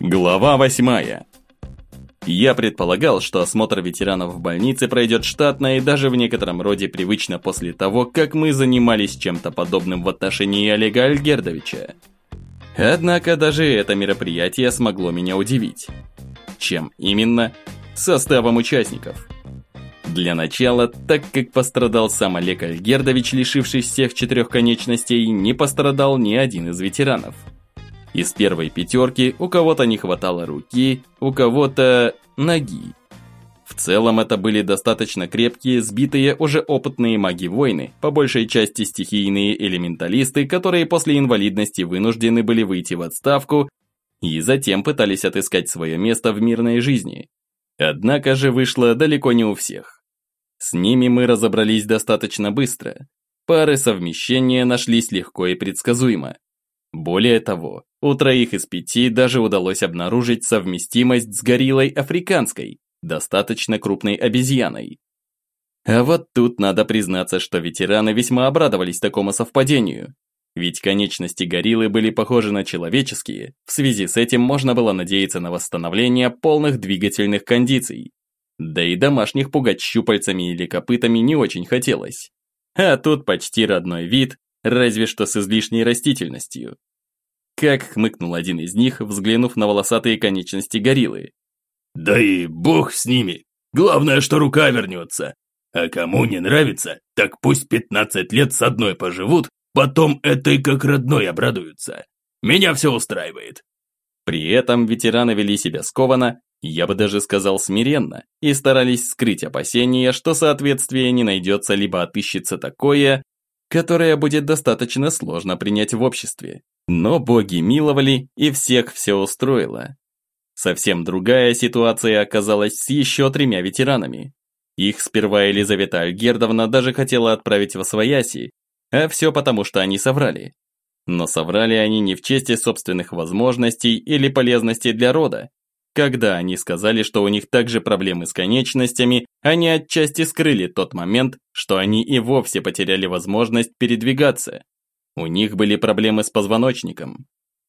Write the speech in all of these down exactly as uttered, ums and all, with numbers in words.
Глава восьмая. Я предполагал, что осмотр ветеранов в больнице пройдет штатно и даже в некотором роде привычно после того, как мы занимались чем-то подобным в отношении Олега Альгердовича. Однако даже это мероприятие смогло меня удивить. Чем именно? Составом участников. Для начала, так как пострадал сам Олег Альгердович, лишившись всех четырех конечностей, не пострадал ни один из ветеранов. Из первой пятерки у кого-то не хватало руки, у кого-то ноги. В целом это были достаточно крепкие, сбитые уже опытные маги-воины, по большей части стихийные элементалисты, которые после инвалидности вынуждены были выйти в отставку и затем пытались отыскать свое место в мирной жизни. Однако же вышло далеко не у всех. С ними мы разобрались достаточно быстро. Пары совмещения нашлись легко и предсказуемо. Более того, у троих из пяти даже удалось обнаружить совместимость с гориллой африканской, достаточно крупной обезьяной. А вот тут надо признаться, что ветераны весьма обрадовались такому совпадению. Ведь конечности гориллы были похожи на человеческие, в связи с этим можно было надеяться на восстановление полных двигательных кондиций. Да и домашних пугать щупальцами или копытами не очень хотелось. А тут почти родной вид, разве что с излишней растительностью. Как хмыкнул один из них, взглянув на волосатые конечности гориллы. «Да и бог с ними, главное, что рука вернется. А кому не нравится, так пусть пятнадцать лет с одной поживут, потом этой как родной обрадуются. Меня все устраивает». При этом ветераны вели себя скованно, я бы даже сказал смиренно, и старались скрыть опасения, что соответствие не найдется, либо отыщется такое, которое будет достаточно сложно принять в обществе. Но боги миловали, и всех все устроило. Совсем другая ситуация оказалась с еще тремя ветеранами. Их сперва Елизавета Альгердовна даже хотела отправить восвояси, а все потому, что они соврали. Но соврали они не в честь собственных возможностей или полезности для рода. Когда они сказали, что у них также проблемы с конечностями, они отчасти скрыли тот момент, что они и вовсе потеряли возможность передвигаться. У них были проблемы с позвоночником.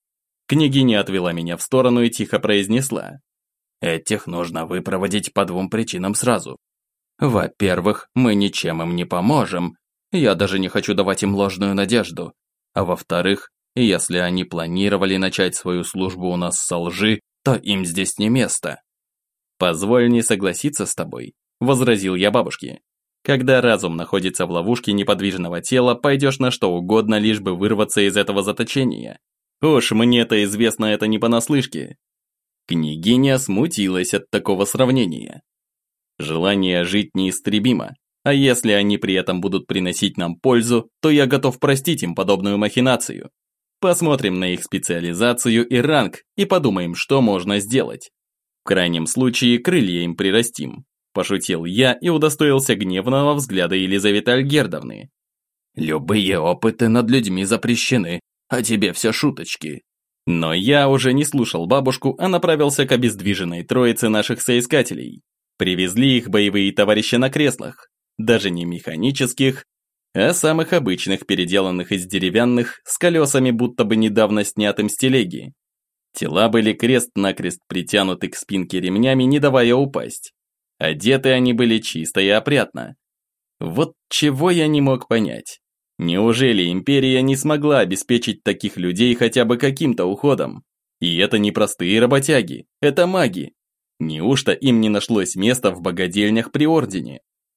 Княгиня отвела меня в сторону и тихо произнесла. «Этих нужно выпроводить по двум причинам сразу. Во-первых, мы ничем им не поможем, я даже не хочу давать им ложную надежду. А во-вторых, если они планировали начать свою службу у нас со лжи, то им здесь не место». «Позволь не согласиться с тобой», – возразил я бабушке. «Когда разум находится в ловушке неподвижного тела, пойдешь на что угодно, лишь бы вырваться из этого заточения. Уж мне-то известно это не понаслышке». Княгиня смутилась от такого сравнения. «Желание жить неистребимо, а если они при этом будут приносить нам пользу, то я готов простить им подобную махинацию. Посмотрим на их специализацию и ранг и подумаем, что можно сделать. В крайнем случае, крылья им прирастим», – пошутил я и удостоился гневного взгляда Елизаветы Альгердовны. «Любые опыты над людьми запрещены, а тебе все шуточки». Но я уже не слушал бабушку, а направился к обездвиженной троице наших соискателей. Привезли их боевые товарищи на креслах, даже не механических, а самых обычных, переделанных из деревянных, с колесами, будто бы недавно снятым с телеги. Тела были крест-накрест притянуты к спинке ремнями, не давая упасть. Одеты они были чисто и опрятно. Вот чего я не мог понять. Неужели империя не смогла обеспечить таких людей хотя бы каким-то уходом? И это не простые работяги, это маги. Неужто им не нашлось места в богадельнях при ордене?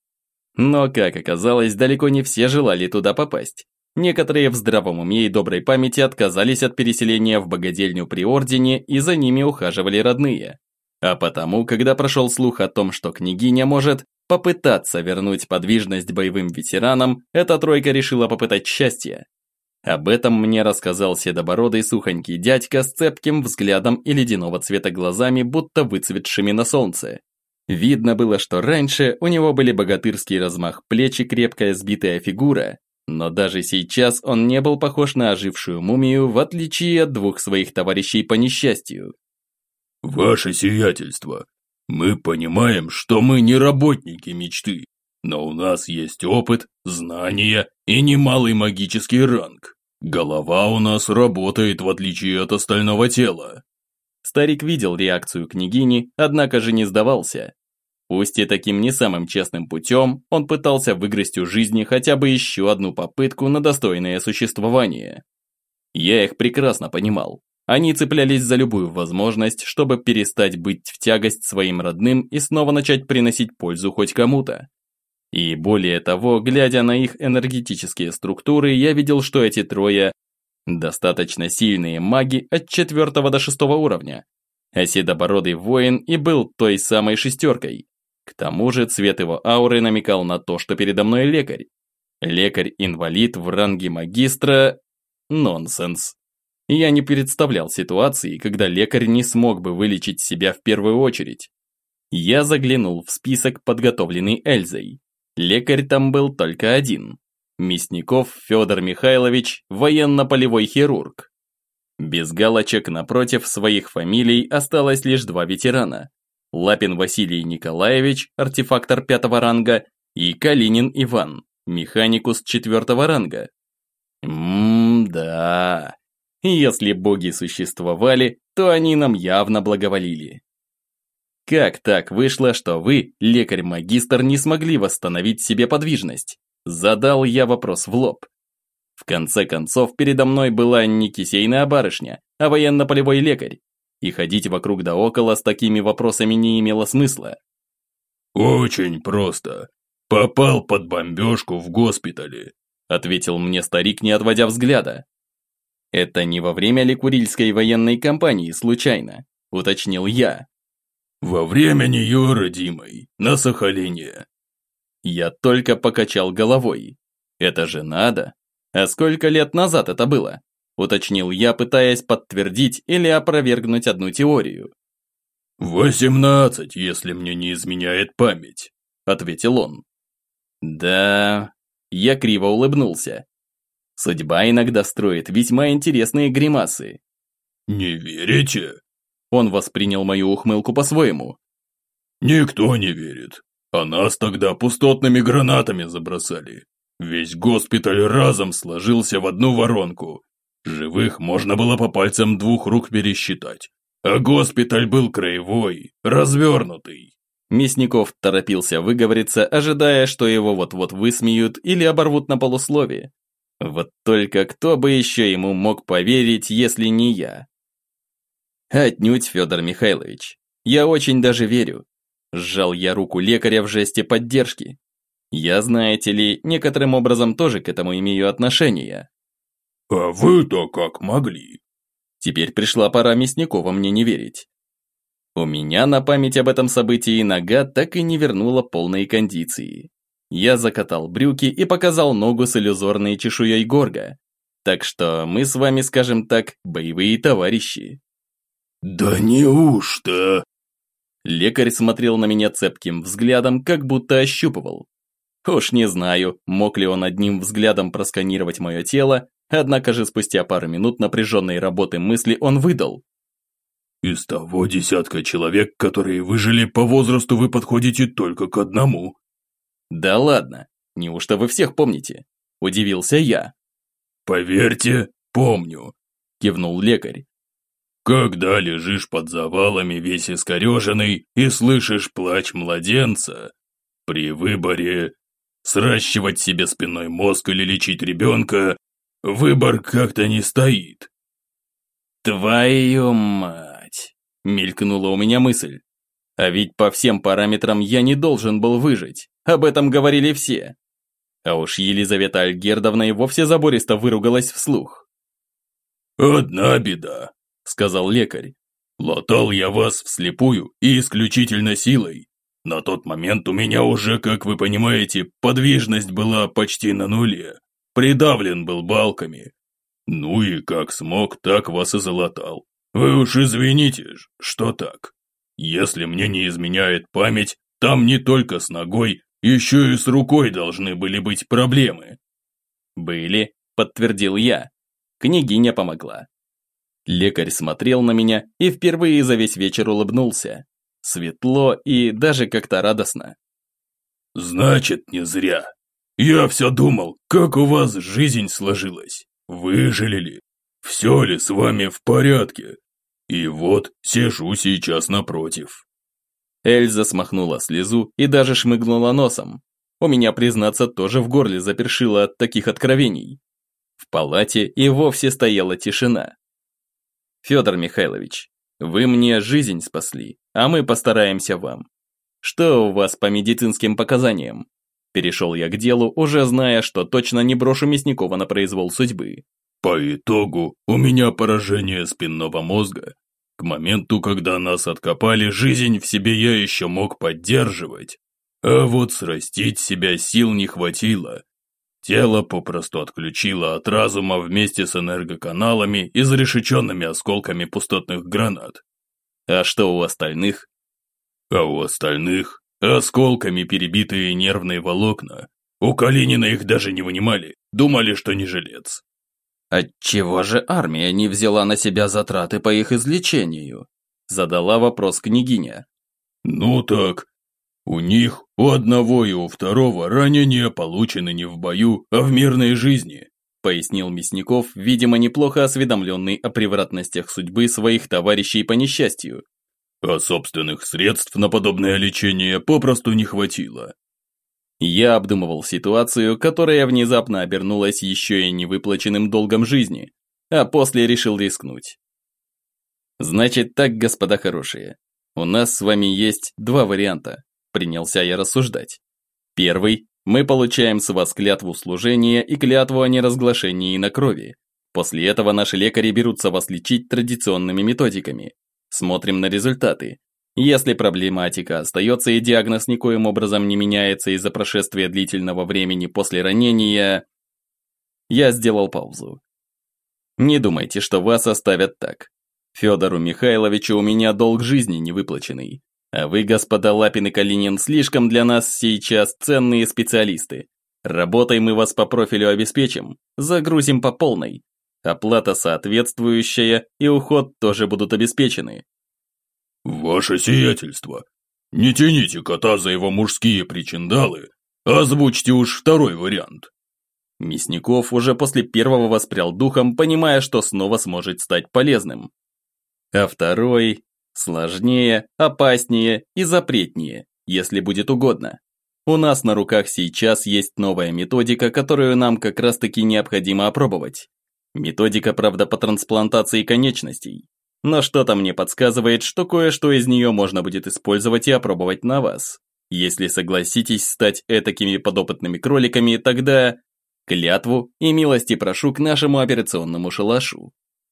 Но, как оказалось, далеко не все желали туда попасть. Некоторые в здравом уме и доброй памяти отказались от переселения в богадельню при ордене, и за ними ухаживали родные. А потому, когда прошел слух о том, что княгиня может попытаться вернуть подвижность боевым ветеранам, эта тройка решила попытать счастье. Об этом мне рассказал седобородый сухонький дядька с цепким взглядом и ледяного цвета глазами, будто выцветшими на солнце. Видно было, что раньше у него были богатырский размах плеч и крепкая сбитая фигура, но даже сейчас он не был похож на ожившую мумию, в отличие от двух своих товарищей по несчастью. «Ваше сиятельство, мы понимаем, что мы не работники мечты, но у нас есть опыт, знания и немалый магический ранг. Голова у нас работает в отличие от остального тела». Старик видел реакцию княгини, однако же не сдавался. Пусть и таким не самым честным путем, он пытался выгрызть у жизни хотя бы еще одну попытку на достойное существование. Я их прекрасно понимал. Они цеплялись за любую возможность, чтобы перестать быть в тягость своим родным и снова начать приносить пользу хоть кому-то. И более того, глядя на их энергетические структуры, я видел, что эти трое – достаточно сильные маги от четвертого до шестого уровня. А седобородый воин и был той самой шестеркой. К тому же цвет его ауры намекал на то, что передо мной лекарь. Лекарь-инвалид в ранге магистра – нонсенс. Я не представлял ситуации, когда лекарь не смог бы вылечить себя в первую очередь. Я заглянул в список, подготовленный Эльзой. Лекарь там был только один. Мясников Федор Михайлович, военно-полевой хирург. Без галочек напротив своих фамилий осталось лишь два ветерана. Лапин Василий Николаевич, артефактор пятого ранга, и Калинин Иван, механикус четвертого ранга. Ммм-да. Если боги существовали, то они нам явно благоволили. Как так вышло, что вы, лекарь-магистр, не смогли восстановить себе подвижность? Задал я вопрос в лоб. В конце концов, передо мной была не кисейная барышня, а военно-полевой лекарь. И ходить вокруг да около с такими вопросами не имело смысла. «Очень просто. Попал под бомбежку в госпитале», ответил мне старик, не отводя взгляда. «Это не во время ли Курильской военной кампании случайно?» уточнил я. «Во время нее, родимой, на Сахалине». Я только покачал головой. «Это же надо! А сколько лет назад это было?» уточнил я, пытаясь подтвердить или опровергнуть одну теорию. «Восемнадцать, если мне не изменяет память», ответил он. «Да...» Я криво улыбнулся. Судьба иногда строит весьма интересные гримасы. «Не верите?» Он воспринял мою ухмылку по-своему. «Никто не верит. А нас тогда пустотными гранатами забросали. Весь госпиталь разом сложился в одну воронку. Живых можно было по пальцам двух рук пересчитать. А госпиталь был краевой, развернутый». Мясников торопился выговориться, ожидая, что его вот-вот высмеют или оборвут на полусловие. Вот только кто бы еще ему мог поверить, если не я? Отнюдь, Федор Михайлович. Я очень даже верю. Сжал я руку лекаря в жесте поддержки. Я, знаете ли, некоторым образом тоже к этому имею отношение. «А вы-то как могли?» Теперь пришла пора Мясникова мне не верить. У меня на память об этом событии нога так и не вернула полной кондиции. Я закатал брюки и показал ногу с иллюзорной чешуей горга. Так что мы с вами, скажем так, боевые товарищи. «Да неужто?» Лекарь смотрел на меня цепким взглядом, как будто ощупывал. Уж не знаю, мог ли он одним взглядом просканировать мое тело, однако же спустя пару минут напряженной работы мысли он выдал. «Из того десятка человек, которые выжили, по возрасту вы подходите только к одному». «Да ладно, неужто вы всех помните?» – удивился я. «Поверьте, помню», – кивнул лекарь. «Когда лежишь под завалами весь искореженный и слышишь плач младенца, при выборе сращивать себе спинной мозг или лечить ребенка, выбор как-то не стоит». «Твою мать!» – мелькнула у меня мысль. А ведь по всем параметрам я не должен был выжить, об этом говорили все. А уж Елизавета Альгердовна и вовсе забористо выругалась вслух. «Одна беда», – сказал лекарь. «Латал я вас вслепую и исключительно силой. На тот момент у меня уже, как вы понимаете, подвижность была почти на нуле. Придавлен был балками. Ну и как смог, так вас и залатал. Вы уж извините, что так. Если мне не изменяет память, там не только с ногой, еще и с рукой должны были быть проблемы». «Были», – подтвердил я. Княгиня помогла. Лекарь смотрел на меня и впервые за весь вечер улыбнулся. Светло и даже как-то радостно. «Значит, не зря. Я все думал, как у вас жизнь сложилась. Выжили ли? Все ли с вами в порядке? И вот сижу сейчас напротив». Эльза смахнула слезу и даже шмыгнула носом. У меня, признаться, тоже в горле запершило от таких откровений. В палате и вовсе стояла тишина. «Федор Михайлович, вы мне жизнь спасли, а мы постараемся вам. Что у вас по медицинским показаниям?» Перешел я к делу, уже зная, что точно не брошу Мясникова на произвол судьбы. «По итогу у меня поражение спинного мозга. К моменту, когда нас откопали, жизнь в себе я еще мог поддерживать. А вот срастить себя сил не хватило. Тело попросту отключило от разума вместе с энергоканалами и зарешеченными осколками пустотных гранат. А что у остальных?» А у остальных осколками перебитые нервные волокна. У Калинина их даже не вынимали, думали, что не жилец. «Отчего же армия не взяла на себя затраты по их излечению?» Задала вопрос княгиня. «Ну так, у них, у одного и у второго ранения получены не в бою, а в мирной жизни», пояснил Мясников, видимо, неплохо осведомленный о превратностях судьбы своих товарищей по несчастью. «А собственных средств на подобное лечение попросту не хватило». Я обдумывал ситуацию, которая внезапно обернулась еще и невыплаченным долгом жизни, а после решил рискнуть. «Значит так, господа хорошие, у нас с вами есть два варианта», принялся я рассуждать. Первый, мы получаем с вас клятву служения и клятву о неразглашении на крови. После этого наши лекари берутся вас лечить традиционными методиками. Смотрим на результаты. Если проблематика остается и диагноз никоим образом не меняется из-за прошествия длительного времени после ранения... Я сделал паузу. Не думайте, что вас оставят так. Федору Михайловичу у меня долг жизни невыплаченный. А вы, господа Лапин и Калинин, слишком для нас сейчас ценные специалисты. Работой мы вас по профилю обеспечим, загрузим по полной. Оплата соответствующая и уход тоже будут обеспечены. «Ваше сиятельство, не тяните кота за его мужские причиндалы, озвучьте уж второй вариант». Мясников уже после первого воспрял духом, понимая, что снова сможет стать полезным. А второй сложнее, опаснее и запретнее, если будет угодно. У нас на руках сейчас есть новая методика, которую нам как раз таки необходимо опробовать. Методика, правда, по трансплантации конечностей. Но что-то мне подсказывает, что кое-что из нее можно будет использовать и опробовать на вас. Если согласитесь стать этакими подопытными кроликами, тогда клятву и милости прошу к нашему операционному шалашу.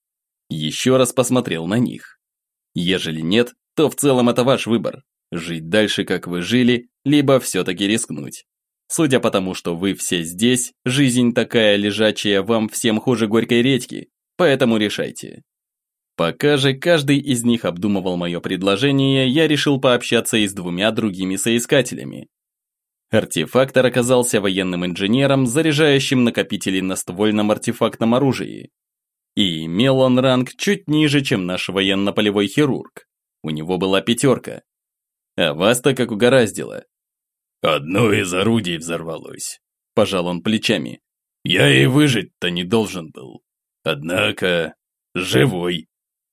Еще раз посмотрел на них. Ежели нет, то в целом это ваш выбор. Жить дальше, как вы жили, либо все-таки рискнуть. Судя по тому, что вы все здесь, жизнь такая лежачая, вам всем хуже горькой редьки, поэтому решайте. Пока же каждый из них обдумывал мое предложение, я решил пообщаться и с двумя другими соискателями. Артефактор оказался военным инженером, заряжающим накопители на ствольном артефактном оружии. И имел он ранг чуть ниже, чем наш военно-полевой хирург. У него была пятерка. А вас-то как угораздило. «Одно из орудий взорвалось», – пожал он плечами. «Я и выжить-то не должен был. Однако, живой».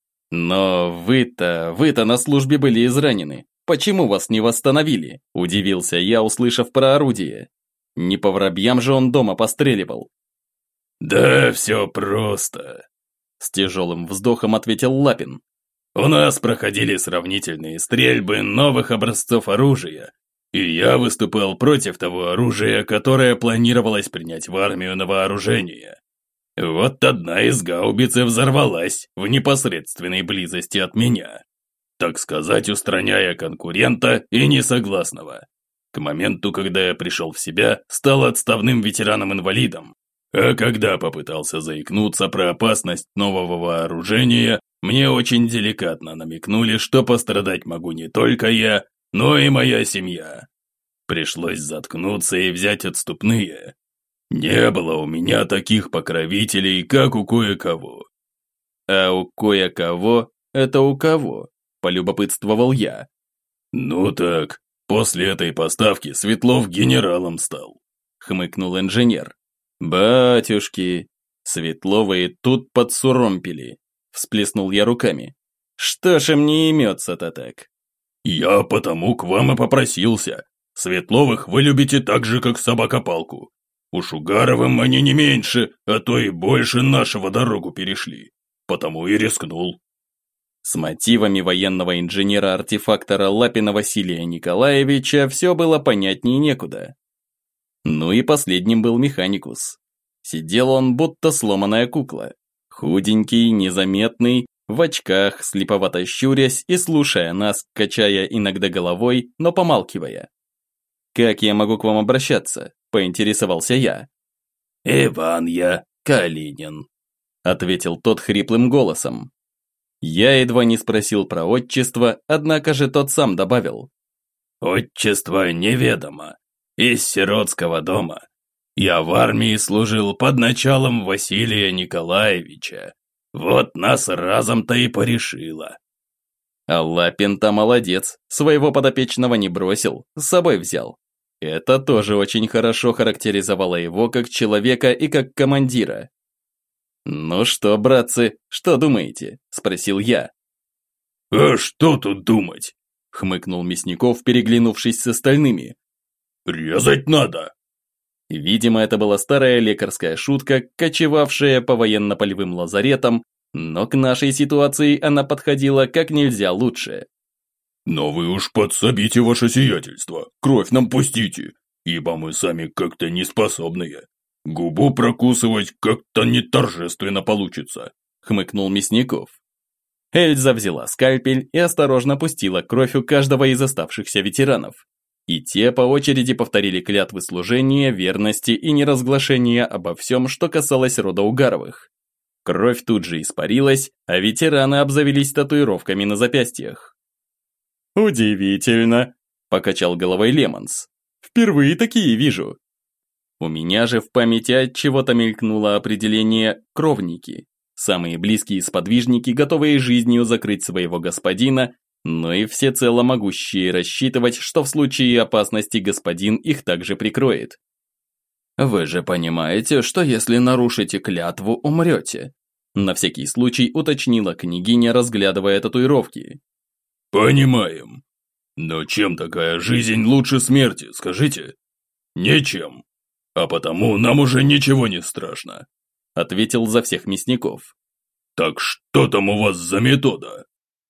«Но вы-то, вы-то на службе были изранены. Почему вас не восстановили?» – удивился я, услышав про орудие. Не по воробьям же он дома постреливал. «Да все просто», – с тяжелым вздохом ответил Лапин. «У нас проходили сравнительные стрельбы новых образцов оружия, и я выступал против того оружия, которое планировалось принять в армию на вооружение. Вот одна из гаубиц взорвалась в непосредственной близости от меня, так сказать, устраняя конкурента и несогласного. К моменту, когда я пришел в себя, стал отставным ветераном-инвалидом, а когда попытался заикнуться про опасность нового вооружения, мне очень деликатно намекнули, что пострадать могу не только я, но и моя семья. Пришлось заткнуться и взять отступные. Не было у меня таких покровителей, как у кое-кого». «А у кое-кого это у кого?» – полюбопытствовал я. «Ну так, после этой поставки Светлов генералом стал», – хмыкнул инженер. «Батюшки, Светлова и тут подсуромпили», – всплеснул я руками. Что ж им не имется-то так? Я потому к вам и попросился. Светловых вы любите так же, как собака-палку. У Шугаровым они не меньше, а то и больше нашего дорогу перешли. Потому и рискнул. С мотивами военного инженера-артефактора Лапина Василия Николаевича все было понятнее некуда. Ну и последним был Механикус. Сидел он, будто сломанная кукла. Худенький, незаметный, в очках, слеповато щурясь и слушая нас, качая иногда головой, но помалкивая. «Как я могу к вам обращаться?» – поинтересовался я. «Иван я, Калинин», – ответил тот хриплым голосом. Я едва не спросил про отчество, однако же тот сам добавил. «Отчество неведомо, из сиротского дома. Я в армии служил под началом Василия Николаевича. Вот нас разом-то и порешило». А Лапин-то молодец, своего подопечного не бросил, с собой взял. Это тоже очень хорошо характеризовало его как человека и как командира. «Ну что, братцы, что думаете?» – спросил я. «А что тут думать?» – хмыкнул Мясников, переглянувшись с остальными. «Резать надо!» Видимо, это была старая лекарская шутка, кочевавшая по военно-полевым лазаретам, но к нашей ситуации она подходила как нельзя лучше. «Но вы уж подсобите ваше сиятельство, кровь нам пустите, ибо мы сами как-то неспособные. Губу прокусывать как-то не торжественно получится», – хмыкнул Мясников. Эльза взяла скальпель и осторожно пустила кровь у каждого из оставшихся ветеранов. И те по очереди повторили клятвы служения, верности и неразглашения обо всем, что касалось рода Угаровых. Кровь тут же испарилась, а ветераны обзавелись татуировками на запястьях. «Удивительно», – покачал головой Лемонс. «Впервые такие вижу». У меня же в памяти от чего-то мелькнуло определение «кровники». Самые близкие сподвижники, готовые жизнью закрыть своего господина, но и всецело могущие рассчитывать, что в случае опасности господин их также прикроет. «Вы же понимаете, что если нарушите клятву, умрете?» На всякий случай уточнила княгиня, разглядывая татуировки. «Понимаем. Но чем такая жизнь лучше смерти, скажите?» «Ничем. А потому нам уже ничего не страшно», – ответил за всех мясников. «Так что там у вас за метода?»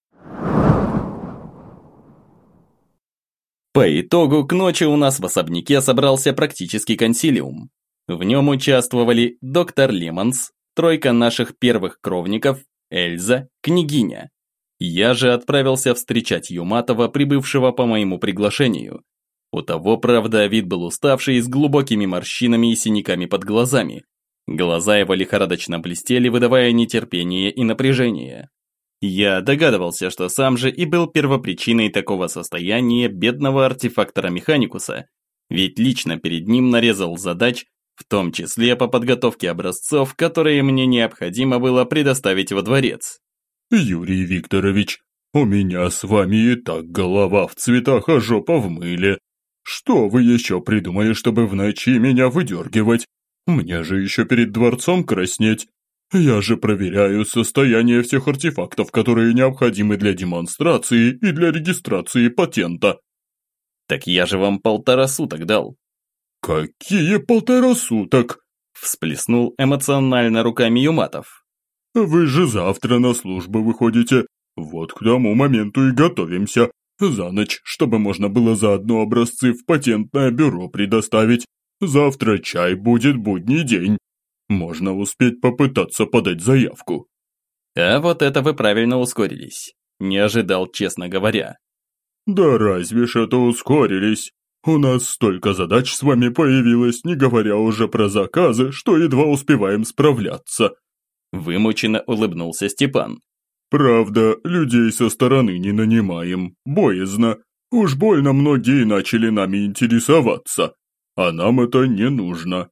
По итогу, к ночи у нас в особняке собрался практически консилиум. В нем участвовали доктор Лемонс, тройка наших первых кровников, Эльза, княгиня. Я же отправился встречать Юматова, прибывшего по моему приглашению. У того, правда, вид был уставший, с глубокими морщинами и синяками под глазами. Глаза его лихорадочно блестели, выдавая нетерпение и напряжение. Я догадывался, что сам же и был первопричиной такого состояния бедного артефактора Механикуса, ведь лично перед ним нарезал задач, в том числе по подготовке образцов, которые мне необходимо было предоставить во дворец. «Юрий Викторович, у меня с вами и так голова в цветах, а жопа в мыле. Что вы еще придумали, чтобы в ночи меня выдергивать? Мне же еще перед дворцом краснеть. Я же проверяю состояние всех артефактов, которые необходимы для демонстрации и для регистрации патента». «Так я же вам полтора суток дал». «Какие полтора суток?» – всплеснул эмоционально руками Юматов. «Вы же завтра на службу выходите. Вот к тому моменту и готовимся. За ночь, чтобы можно было заодно образцы в патентное бюро предоставить. Завтра чай будет будний день. Можно успеть попытаться подать заявку». А вот это вы правильно ускорились. Не ожидал, честно говоря. «Да разве ж это ускорились? У нас столько задач с вами появилось, не говоря уже про заказы, что едва успеваем справляться». Вымученно улыбнулся Степан. «Правда, людей со стороны не нанимаем, боязно. Уж больно многие начали нами интересоваться, а нам это не нужно».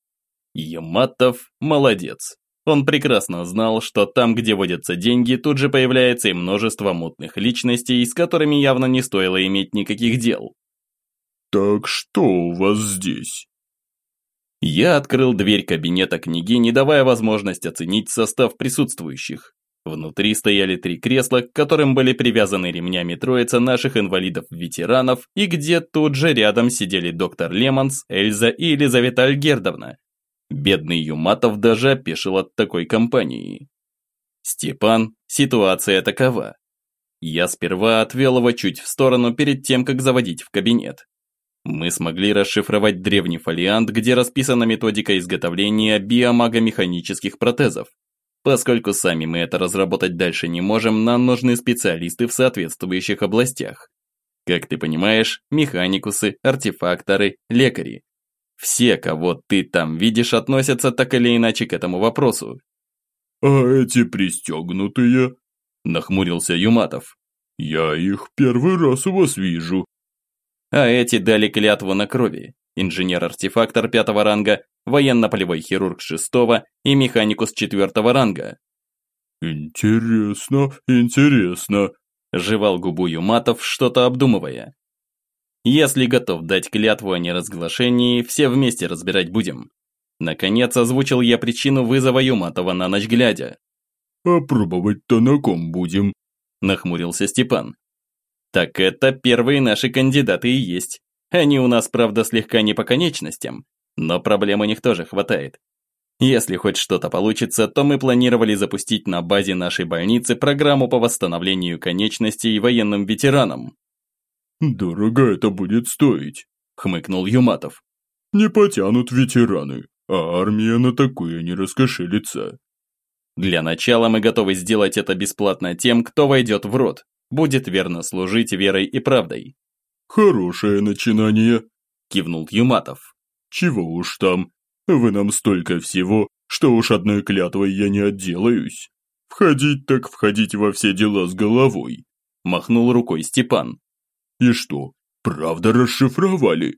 Юматов молодец. Он прекрасно знал, что там, где водятся деньги, тут же появляется и множество мутных личностей, с которыми явно не стоило иметь никаких дел. «Так что у вас здесь?» Я открыл дверь кабинета княгини, давая возможность оценить состав присутствующих. Внутри стояли три кресла, к которым были привязаны ремнями троица наших инвалидов-ветеранов, и где тут же рядом сидели доктор Лемонс, Эльза и Елизавета Альгердовна. Бедный Юматов даже опешил от такой компании. «Степан, ситуация такова». Я сперва отвел его чуть в сторону перед тем, как заводить в кабинет. Мы смогли расшифровать древний фолиант, где расписана методика изготовления биомагомеханических протезов. Поскольку сами мы это разработать дальше не можем, нам нужны специалисты в соответствующих областях. Как ты понимаешь, механикусы, артефакторы, лекари. Все, кого ты там видишь, относятся так или иначе к этому вопросу. «А эти пристегнутые?» – нахмурился Юматов. «Я их первый раз у вас вижу». А эти дали клятву на крови. Инженер-артефактор пятого ранга, военно-полевой хирург шестого и механикус четвертого ранга. «Интересно, интересно», – жевал губу Юматов, что-то обдумывая. «Если готов дать клятву о неразглашении, все вместе разбирать будем». Наконец озвучил я причину вызова Юматова на ночь глядя. «А пробовать-то на ком будем?» – нахмурился Степан. «Так это первые наши кандидаты и есть. Они у нас, правда, слегка не по конечностям, но проблем у них тоже хватает. Если хоть что-то получится, то мы планировали запустить на базе нашей больницы программу по восстановлению конечностей военным ветеранам». «Дорого это будет стоить», – хмыкнул Юматов. «Не потянут ветераны, а армия на такое не раскошелится». «Для начала мы готовы сделать это бесплатно тем, кто войдет в рот, будет верно служить верой и правдой». «Хорошее начинание», – кивнул Юматов. «Чего уж там, вы нам столько всего, что уж одной клятвой я не отделаюсь. Входить так входить во все дела с головой», – махнул рукой Степан. «И что, правда расшифровали?»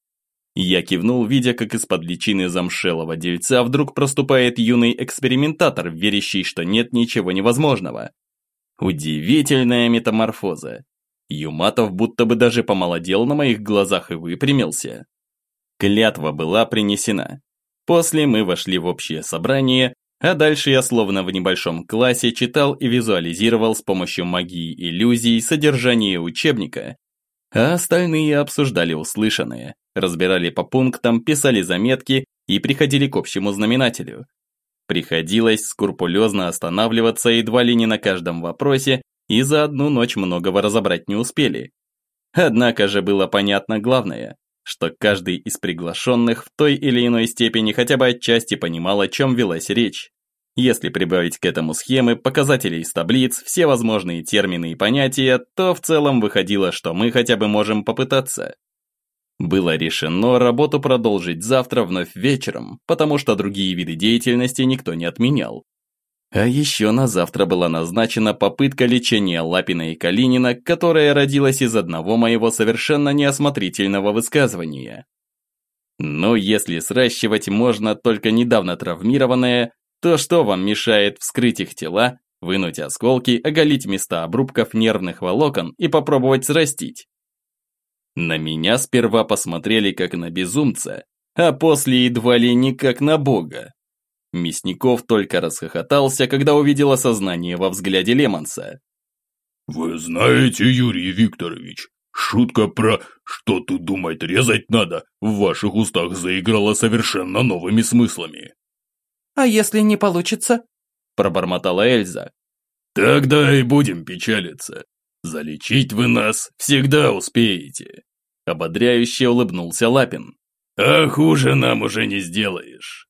Я кивнул, видя, как из-под личины замшелого дельца вдруг проступает юный экспериментатор, верящий, что нет ничего невозможного. Удивительная метаморфоза. Юматов будто бы даже помолодел на моих глазах и выпрямился. Клятва была принесена. После мы вошли в общее собрание, а дальше я словно в небольшом классе читал и визуализировал с помощью магии иллюзий содержание учебника, а остальные обсуждали услышанное, разбирали по пунктам, писали заметки и приходили к общему знаменателю. Приходилось скрупулезно останавливаться едва ли не на каждом вопросе, и за одну ночь многого разобрать не успели. Однако же было понятно главное, что каждый из приглашенных в той или иной степени хотя бы отчасти понимал, о чем велась речь. Если прибавить к этому схемы, показатели из таблиц, все возможные термины и понятия, то в целом выходило, что мы хотя бы можем попытаться. Было решено работу продолжить завтра вновь вечером, потому что другие виды деятельности никто не отменял. А еще на завтра была назначена попытка лечения Лапина и Калинина, которая родилась из одного моего совершенно неосмотрительного высказывания. Но если сращивать можно только недавно травмированное, то что вам мешает вскрыть их тела, вынуть осколки, оголить места обрубков нервных волокон и попробовать срастить? На меня сперва посмотрели как на безумца, а после едва ли не как на бога. Мясников только расхохотался, когда увидел осознание во взгляде Лемонса. «Вы знаете, Юрий Викторович, шутка про «что тут думать, резать надо» в ваших устах заиграла совершенно новыми смыслами». «А если не получится?» – пробормотала Эльза. «Тогда и будем печалиться. Залечить вы нас всегда успеете», – ободряюще улыбнулся Лапин. «А хуже нам уже не сделаешь».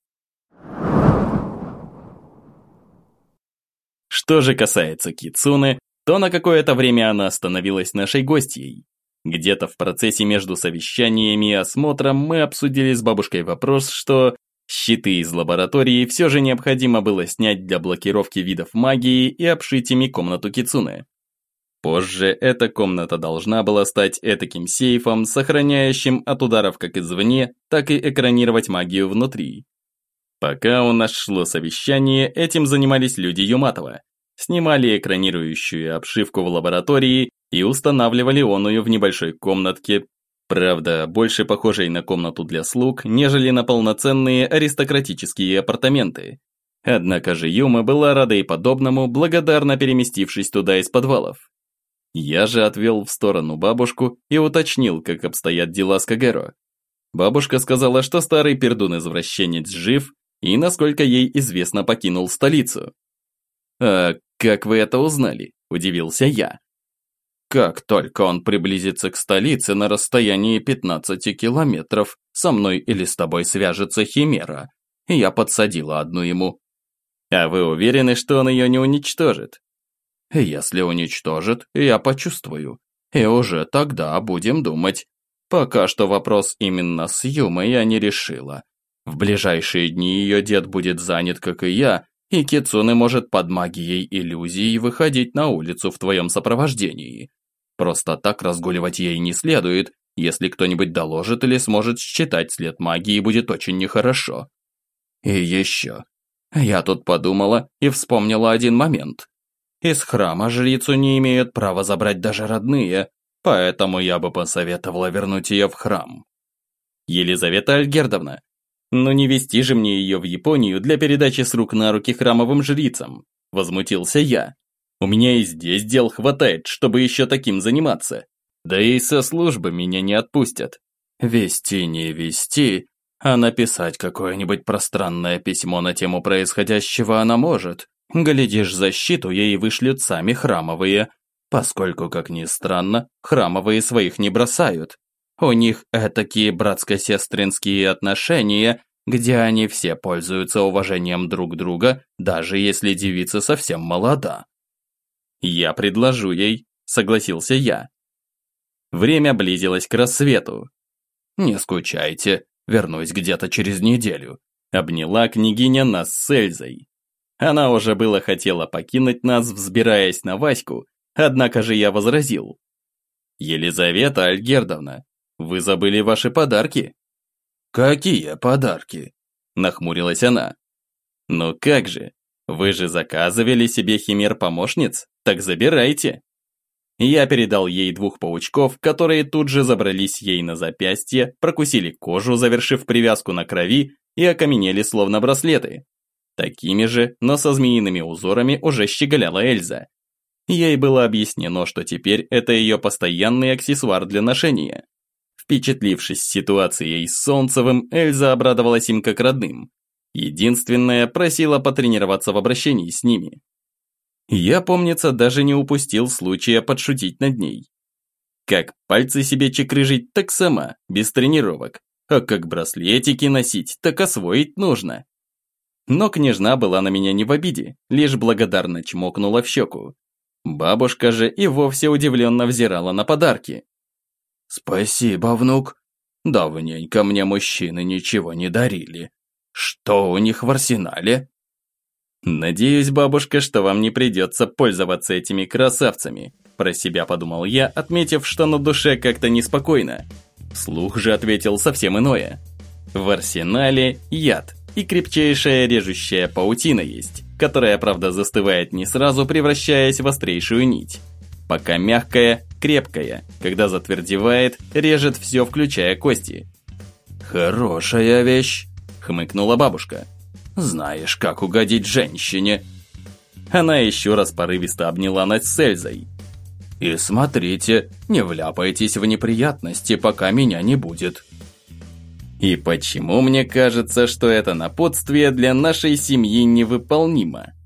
Что же касается Кицуны, то на какое-то время она становилась нашей гостьей. Где-то в процессе между совещаниями и осмотром мы обсудили с бабушкой вопрос, что щиты из лаборатории все же необходимо было снять для блокировки видов магии и обшить ими комнату Кицуны. Позже эта комната должна была стать этаким сейфом, сохраняющим от ударов как извне, так и экранировать магию внутри. Пока у нас шло совещание, этим занимались люди Юматова. Снимали экранирующую обшивку в лаборатории и устанавливали оную в небольшой комнатке, правда, больше похожей на комнату для слуг, нежели на полноценные аристократические апартаменты. Однако же Юма была рада и подобному, благодарно переместившись туда из подвалов. Я же отвел в сторону бабушку и уточнил, как обстоят дела с Кагеро. Бабушка сказала, что старый пердун-извращенец жив и, насколько ей известно, покинул столицу. «А как вы это узнали?» – удивился я. «Как только он приблизится к столице на расстоянии пятнадцати километров, со мной или с тобой свяжется Химера. Я подсадила одну ему». «А вы уверены, что он ее не уничтожит?» «Если уничтожит, я почувствую. И уже тогда будем думать. Пока что вопрос именно с Юмой я не решила. В ближайшие дни ее дед будет занят, как и я, и Кицуне может под магией иллюзий выходить на улицу в твоем сопровождении. Просто так разгуливать ей не следует, если кто-нибудь доложит или сможет считать след магии, будет очень нехорошо. И еще. Я тут подумала и вспомнила один момент. Из храма жрицу не имеют права забрать даже родные, поэтому я бы посоветовала вернуть ее в храм. Елизавета Альгердовна, ну не везти же мне ее в Японию для передачи с рук на руки храмовым жрицам, возмутился я. У меня и здесь дел хватает, чтобы еще таким заниматься. Да и со службы меня не отпустят. Вести не вести, а написать какое-нибудь пространное письмо на тему происходящего она может. Глядишь, защиту ей вышлют сами храмовые, поскольку, как ни странно, храмовые своих не бросают. У них этакие братско-сестринские отношения, где они все пользуются уважением друг друга, даже если девица совсем молода. «Я предложу ей», — согласился я. Время близилось к рассвету. «Не скучайте, вернусь где-то через неделю», — обняла княгиня нас с Эльзой. Она уже было хотела покинуть нас, взбираясь на Ваську, однако же я возразил. «Елизавета Альгердовна, вы забыли ваши подарки?» «Какие подарки?» – нахмурилась она. «Ну как же, вы же заказывали себе химер-помощниц, так забирайте». Я передал ей двух паучков, которые тут же забрались ей на запястье, прокусили кожу, завершив привязку на крови, и окаменели словно браслеты. Такими же, но со змеиными узорами уже щеголяла Эльза. Ей было объяснено, что теперь это ее постоянный аксессуар для ношения. Впечатлившись ситуацией с Солнцевым, Эльза обрадовалась им как родным. Единственное, просила потренироваться в обращении с ними. Я, помнится, даже не упустил случая подшутить над ней. Как пальцы себе чекрыжить, так сама, без тренировок. А как браслетики носить, так освоить нужно. Но княжна была на меня не в обиде, лишь благодарно чмокнула в щеку. Бабушка же и вовсе удивленно взирала на подарки. «Спасибо, внук. Давненько мне мужчины ничего не дарили. Что у них в арсенале?» «Надеюсь, бабушка, что вам не придется пользоваться этими красавцами», про себя подумал я, отметив, что на душе как-то неспокойно. Вслух же ответил совсем иное. В арсенале яд и крепчайшая режущая паутина есть, которая, правда, застывает не сразу, превращаясь в острейшую нить. Пока мягкая, крепкая, когда затвердевает, режет все, включая кости. «Хорошая вещь», — хмыкнула бабушка. «Знаешь, как угодить женщине». Она еще раз порывисто обняла нас с Эльзой. «И смотрите, не вляпайтесь в неприятности, пока меня не будет». И почему мне кажется, что это напутствие для нашей семьи невыполнимо?